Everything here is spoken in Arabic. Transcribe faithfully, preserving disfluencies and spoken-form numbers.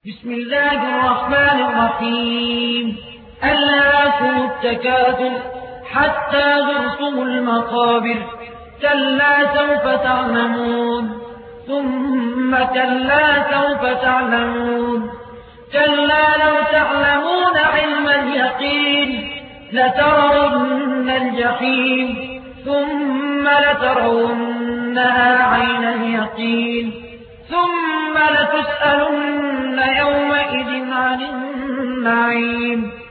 بسم الله الرحمن الرحيم ألهاكم التكاثر حتى زرتم المقابر كلا سوف تعلمون ثم كلا سوف تعلمون كلا لو تعلمون علم اليقين لترون الجحيم ثم لترونها عين اليقين ثم لتسألن يومئذ عن النعيم